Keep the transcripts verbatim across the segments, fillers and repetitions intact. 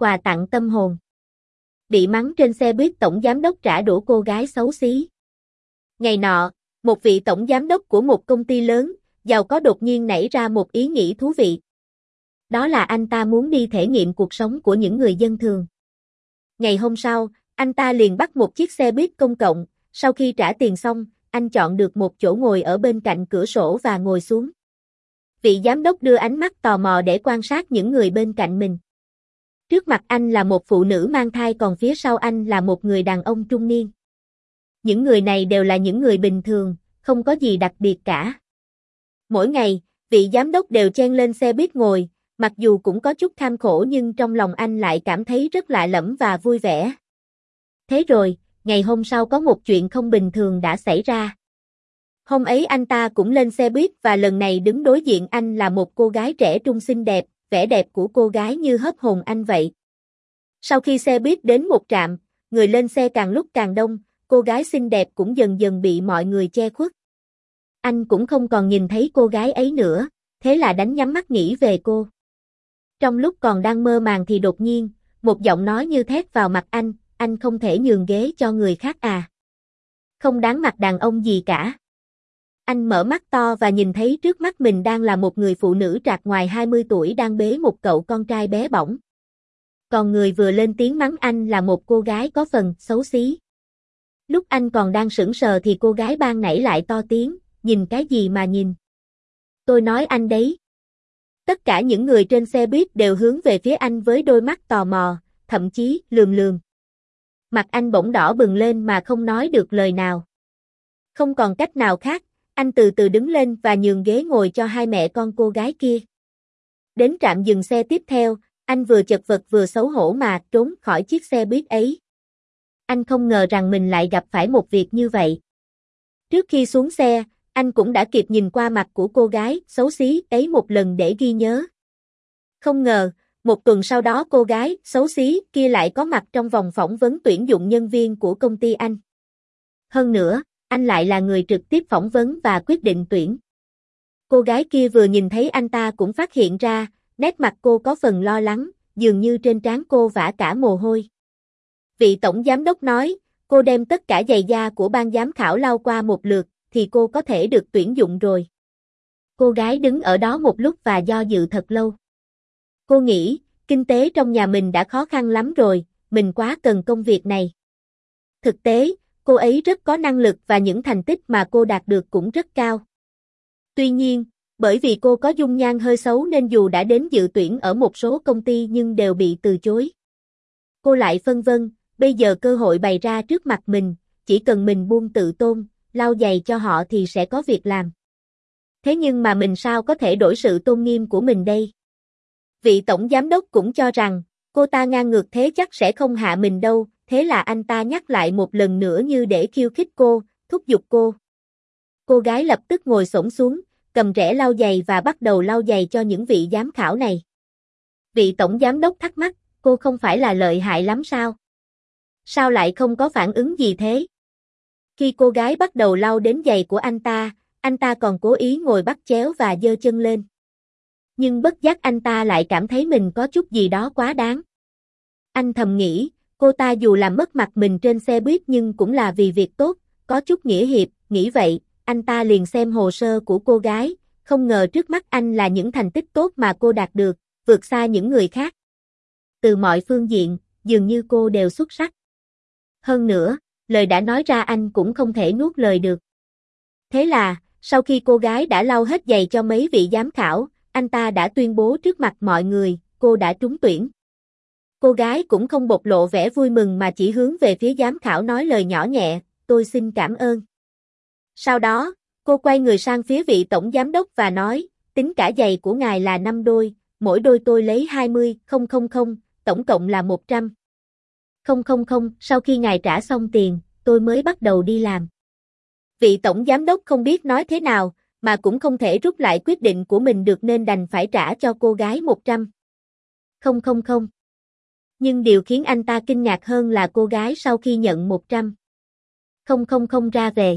quà tặng tâm hồn. Bị mắng trên xe buýt tổng giám đốc trả đũa cô gái xấu xí. Ngày nọ, một vị tổng giám đốc của một công ty lớn, giàu có đột nhiên nảy ra một ý nghĩ thú vị. Đó là anh ta muốn đi thể nghiệm cuộc sống của những người dân thường. Ngày hôm sau, anh ta liền bắt một chiếc xe buýt công cộng, sau khi trả tiền xong, anh chọn được một chỗ ngồi ở bên cạnh cửa sổ và ngồi xuống. Vị giám đốc đưa ánh mắt tò mò để quan sát những người bên cạnh mình. Trước mặt anh là một phụ nữ mang thai, còn phía sau anh là một người đàn ông trung niên. Những người này đều là những người bình thường, không có gì đặc biệt cả. Mỗi ngày, vị giám đốc đều chen lên xe buýt ngồi, mặc dù cũng có chút kham khổ nhưng trong lòng anh lại cảm thấy rất lạ lẫm và vui vẻ. Thế rồi, ngày hôm sau có một chuyện không bình thường đã xảy ra. Hôm ấy anh ta cũng lên xe buýt và lần này đứng đối diện anh là một cô gái trẻ trung xinh đẹp, vẻ đẹp của cô gái như hớp hồn anh vậy. Sau khi xe buýt đến một trạm, người lên xe càng lúc càng đông, cô gái xinh đẹp cũng dần dần bị mọi người che khuất. Anh cũng không còn nhìn thấy cô gái ấy nữa, thế là đánh nhắm mắt nghĩ về cô. Trong lúc còn đang mơ màng thì đột nhiên, một giọng nói như thét vào mặt anh, anh không thể nhường ghế cho người khác à? Không đáng mặt đàn ông gì cả. Anh mở mắt to và nhìn thấy trước mắt mình đang là một người phụ nữ trạc ngoài hai mươi tuổi đang bế một cậu con trai bé bỏng. Còn người vừa lên tiếng mắng anh là một cô gái có phần xấu xí. Lúc anh còn đang sững sờ thì cô gái ban nãy lại to tiếng, nhìn cái gì mà nhìn? Tôi nói anh đấy. Tất cả những người trên xe buýt đều hướng về phía anh với đôi mắt tò mò, thậm chí lườm lườm. Mặt anh bỗng đỏ bừng lên mà không nói được lời nào. Không còn cách nào khác, anh từ từ đứng lên và nhường ghế ngồi cho hai mẹ con cô gái kia. Đến trạm dừng xe tiếp theo, anh vừa chật vật vừa xấu hổ mà trốn khỏi chiếc xe buýt ấy. Anh không ngờ rằng mình lại gặp phải một việc như vậy. Trước khi xuống xe, anh cũng đã kịp nhìn qua mặt của cô gái xấu xí ấy một lần để ghi nhớ. Không ngờ, một tuần sau đó cô gái xấu xí kia lại có mặt trong vòng phỏng vấn tuyển dụng nhân viên của công ty anh. Hơn nữa, anh lại là người trực tiếp phỏng vấn và quyết định tuyển. Cô gái kia vừa nhìn thấy anh ta cũng phát hiện ra, nét mặt cô có phần lo lắng, dường như trên trán cô vã cả mồ hôi. Vị tổng giám đốc nói, cô đem tất cả giày da của ban giám khảo lau qua một lượt, thì cô có thể được tuyển dụng rồi. Cô gái đứng ở đó một lúc và do dự thật lâu. Cô nghĩ, kinh tế trong nhà mình đã khó khăn lắm rồi, mình quá cần công việc này. Thực tế, cô ấy rất có năng lực và những thành tích mà cô đạt được cũng rất cao. Tuy nhiên, bởi vì cô có dung nhan hơi xấu nên dù đã đến dự tuyển ở một số công ty nhưng đều bị từ chối. Cô lại phân vân, bây giờ cơ hội bày ra trước mặt mình, chỉ cần mình buông tự tôn, lau giày cho họ thì sẽ có việc làm. Thế nhưng mà mình sao có thể đổi sự tôn nghiêm của mình đây? Vị tổng giám đốc cũng cho rằng, cô ta ngang ngược thế chắc sẽ không hạ mình đâu, thế là anh ta nhắc lại một lần nữa như để khiêu khích cô, thúc giục cô. Cô gái lập tức ngồi xổm xuống, cầm rẻ lau giày và bắt đầu lau giày cho những vị giám khảo này. Vị tổng giám đốc thắc mắc, cô không phải là lợi hại lắm sao? Sao lại không có phản ứng gì thế? Khi cô gái bắt đầu lau đến giày của anh ta, anh ta còn cố ý ngồi bắt chéo và giơ chân lên. Nhưng bất giác anh ta lại cảm thấy mình có chút gì đó quá đáng. Anh thầm nghĩ, cô ta dù làm mất mặt mình trên xe buýt nhưng cũng là vì việc tốt, có chút nghĩa hiệp, nghĩ vậy, anh ta liền xem hồ sơ của cô gái, không ngờ trước mắt anh là những thành tích tốt mà cô đạt được, vượt xa những người khác. Từ mọi phương diện, dường như cô đều xuất sắc. Hơn nữa, lời đã nói ra anh cũng không thể nuốt lời được. Thế là, sau khi cô gái đã lau hết giày cho mấy vị giám khảo, anh ta đã tuyên bố trước mặt mọi người, cô đã trúng tuyển. Cô gái cũng không bộc lộ vẻ vui mừng mà chỉ hướng về phía giám khảo nói lời nhỏ nhẹ, tôi xin cảm ơn. Sau đó, cô quay người sang phía vị tổng giám đốc và nói, tính cả giày của ngài là năm đôi, mỗi đôi tôi lấy hai mươi, không không không, tổng cộng là một trăm. Không không không, sau khi ngài trả xong tiền, tôi mới bắt đầu đi làm. Vị tổng giám đốc không biết nói thế nào, mà cũng không thể rút lại quyết định của mình được nên đành phải trả cho cô gái một trăm. Không không không. Nhưng điều khiến anh ta kinh ngạc hơn là cô gái sau khi nhận một trăm. Không không không ra về.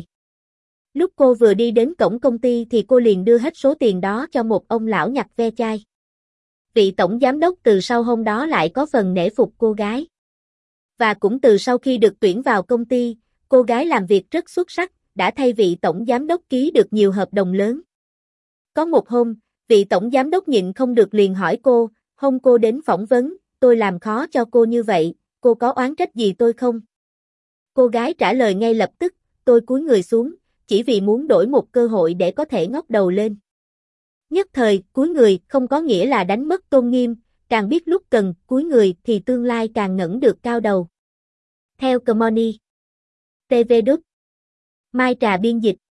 Lúc cô vừa đi đến cổng công ty thì cô liền đưa hết số tiền đó cho một ông lão nhặt ve chai. Vị tổng giám đốc từ sau hôm đó lại có phần nể phục cô gái. Và cũng từ sau khi được tuyển vào công ty, cô gái làm việc rất xuất sắc, đã thay vị tổng giám đốc ký được nhiều hợp đồng lớn. Có một hôm, vị tổng giám đốc nhịn không được liền hỏi cô, hôm cô đến phỏng vấn, tôi làm khó cho cô như vậy, cô có oán trách gì tôi không? Cô gái trả lời ngay lập tức, tôi cúi người xuống, chỉ vì muốn đổi một cơ hội để có thể ngóc đầu lên. Nhất thời, cúi người không có nghĩa là đánh mất tôn nghiêm, càng biết lúc cần cúi người thì tương lai càng ngẩng được cao đầu. Theo Commonly. tê vê Đúc. Mai Trà biên dịch.